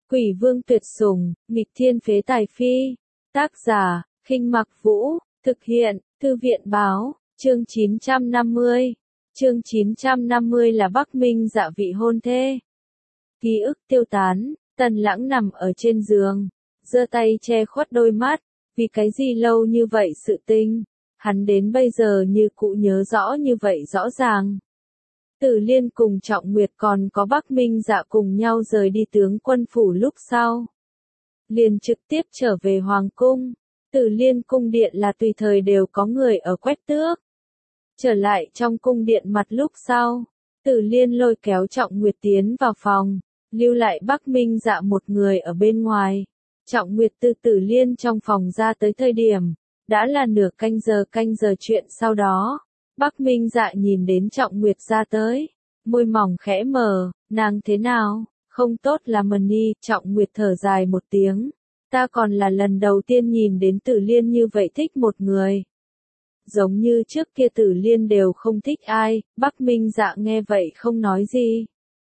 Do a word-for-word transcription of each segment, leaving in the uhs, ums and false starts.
Quỷ vương tuyệt sủng, nghịch thiên phế tài phi. Tác giả, Khinh Mặc Vũ, thực hiện, Thư viện báo, chương chín trăm năm mươi. Chương chín trăm năm mươi là Bắc Minh Dạ vị hôn thê. Ký ức tiêu tán, Tần Lãng nằm ở trên giường, giơ tay che khuất đôi mắt, vì cái gì lâu như vậy sự tình, hắn đến bây giờ như cũ nhớ rõ như vậy rõ ràng. Tử Liên cùng Trọng Nguyệt còn có Bắc Minh Dạ cùng nhau rời đi tướng quân phủ lúc sau. Liền trực tiếp trở về Hoàng cung, Tử Liên cung điện là tùy thời đều có người ở quét tước. Trở lại trong cung điện mặt lúc sau, Tử Liên lôi kéo Trọng Nguyệt tiến vào phòng, lưu lại Bắc Minh Dạ một người ở bên ngoài. Trọng Nguyệt từ Tử Liên trong phòng ra tới thời điểm, đã là nửa canh giờ canh giờ chuyện sau đó. Bắc Minh Dạ nhìn đến Trọng Nguyệt ra tới, môi mỏng khẽ mở, nàng thế nào, không tốt là mần đi, Trọng Nguyệt thở dài một tiếng, ta còn là lần đầu tiên nhìn đến Tử Liên như vậy thích một người. Giống như trước kia Tử Liên đều không thích ai, Bắc Minh Dạ nghe vậy không nói gì.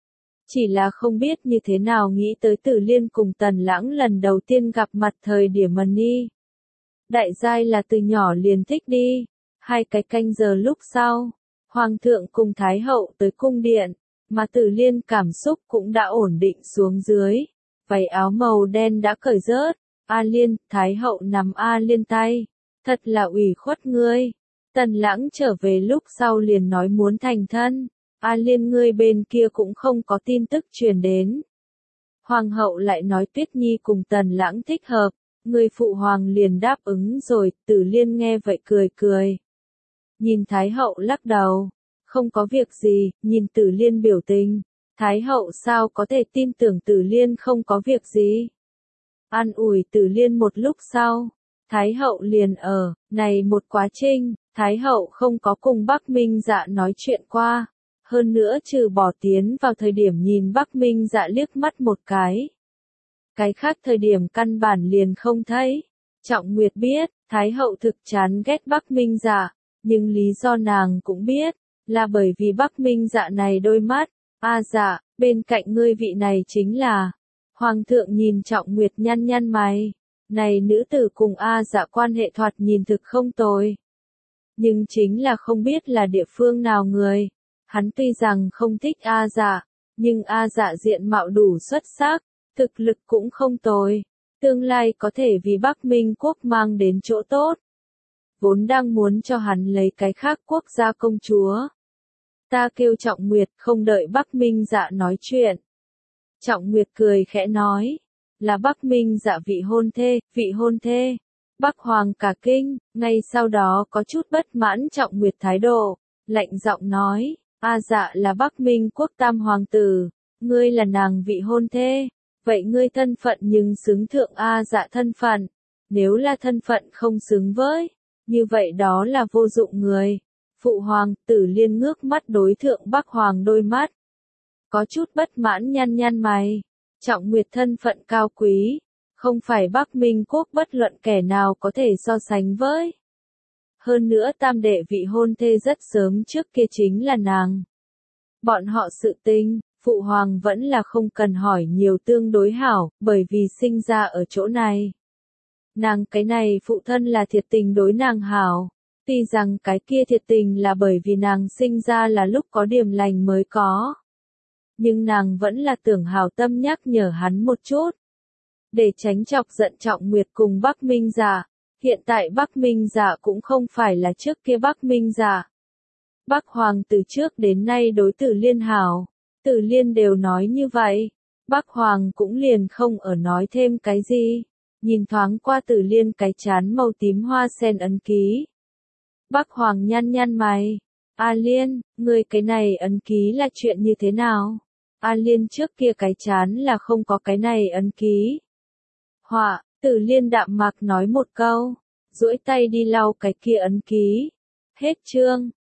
Chỉ là không biết như thế nào nghĩ tới Tử Liên cùng Tần Lãng lần đầu tiên gặp mặt thời điểm mần đi. Đại giai là từ nhỏ liền thích đi. Hai cái canh giờ lúc sau, Hoàng thượng cùng Thái hậu tới cung điện, mà Tử Liên cảm xúc cũng đã ổn định xuống dưới. Váy áo màu đen đã cởi rớt, A Liên, Thái hậu nắm A Liên tay, thật là ủy khuất ngươi. Tần Lãng trở về lúc sau liền nói muốn thành thân, A Liên ngươi bên kia cũng không có tin tức truyền đến. Hoàng hậu lại nói Tuyết Nhi cùng Tần Lãng thích hợp, người phụ hoàng liền đáp ứng rồi, Tử Liên nghe vậy cười cười. Nhìn Thái hậu lắc đầu, không có việc gì, nhìn Tử Liên biểu tình, Thái hậu sao có thể tin tưởng Tử Liên không có việc gì. An ủi Tử Liên một lúc sau, Thái hậu liền ở, này một quá trình, Thái hậu không có cùng Bắc Minh Dạ nói chuyện qua, hơn nữa trừ bỏ tiến vào thời điểm nhìn Bắc Minh Dạ liếc mắt một cái. Cái khác thời điểm căn bản liền không thấy. Trọng Nguyệt biết, Thái hậu thực chán ghét Bắc Minh Dạ. Nhưng lý do nàng cũng biết, là bởi vì Bắc Minh Dạ này đôi mắt, A Dạ, bên cạnh ngươi vị này chính là, Hoàng thượng nhìn Trọng Nguyệt nhăn nhăn mày, này nữ tử cùng A Dạ quan hệ thoạt nhìn thực không tồi. Nhưng chính là không biết là địa phương nào người, hắn tuy rằng không thích A Dạ, nhưng A Dạ diện mạo đủ xuất sắc, thực lực cũng không tồi, tương lai có thể vì Bắc Minh quốc mang đến chỗ tốt. Vốn đang muốn cho hắn lấy cái khác quốc gia công chúa. Ta kêu Trọng Nguyệt không đợi Bắc Minh Dạ nói chuyện. Trọng Nguyệt cười khẽ nói, là Bắc Minh Dạ vị hôn thê, vị hôn thê. Bắc Hoàng cả kinh, ngay sau đó có chút bất mãn Trọng Nguyệt thái độ, lạnh giọng nói, A Dạ là Bắc Minh quốc tam hoàng tử, ngươi là nàng vị hôn thê, vậy ngươi thân phận nhưng xứng thượng A Dạ thân phận, nếu là thân phận không xứng với, như vậy đó là vô dụng người. Phụ hoàng, Tử Liên ngước mắt đối thượng Bắc Hoàng đôi mắt. Có chút bất mãn nhăn nhăn mày. Trọng Nguyệt thân phận cao quý, không phải Bắc Minh quốc bất luận kẻ nào có thể so sánh với. Hơn nữa tam đệ vị hôn thê rất sớm trước kia chính là nàng. Bọn họ sự tình, Phụ hoàng vẫn là không cần hỏi nhiều tương đối hảo, bởi vì sinh ra ở chỗ này. Nàng cái này phụ thân là thiệt tình đối nàng hảo, tuy rằng cái kia thiệt tình là bởi vì nàng sinh ra là lúc có điểm lành mới có. Nhưng nàng vẫn là tưởng hảo tâm nhắc nhở hắn một chút. Để tránh chọc giận Trọng Nguyệt cùng Bắc Minh Dạ, hiện tại Bắc Minh Dạ cũng không phải là trước kia Bắc Minh Dạ. Bắc Hoàng từ trước đến nay đối Tử Liên hảo, Tử Liên đều nói như vậy, Bắc Hoàng cũng liền không ở nói thêm cái gì. Nhìn thoáng qua Tử Liên cái chán màu tím hoa sen ấn ký. Bắc Hoàng nhăn nhăn mày. A Liên, ngươi cái này ấn ký là chuyện như thế nào? A Liên trước kia cái chán là không có cái này ấn ký. Họa, Tử Liên đạm mạc nói một câu, duỗi tay đi lau cái kia ấn ký. Hết chương.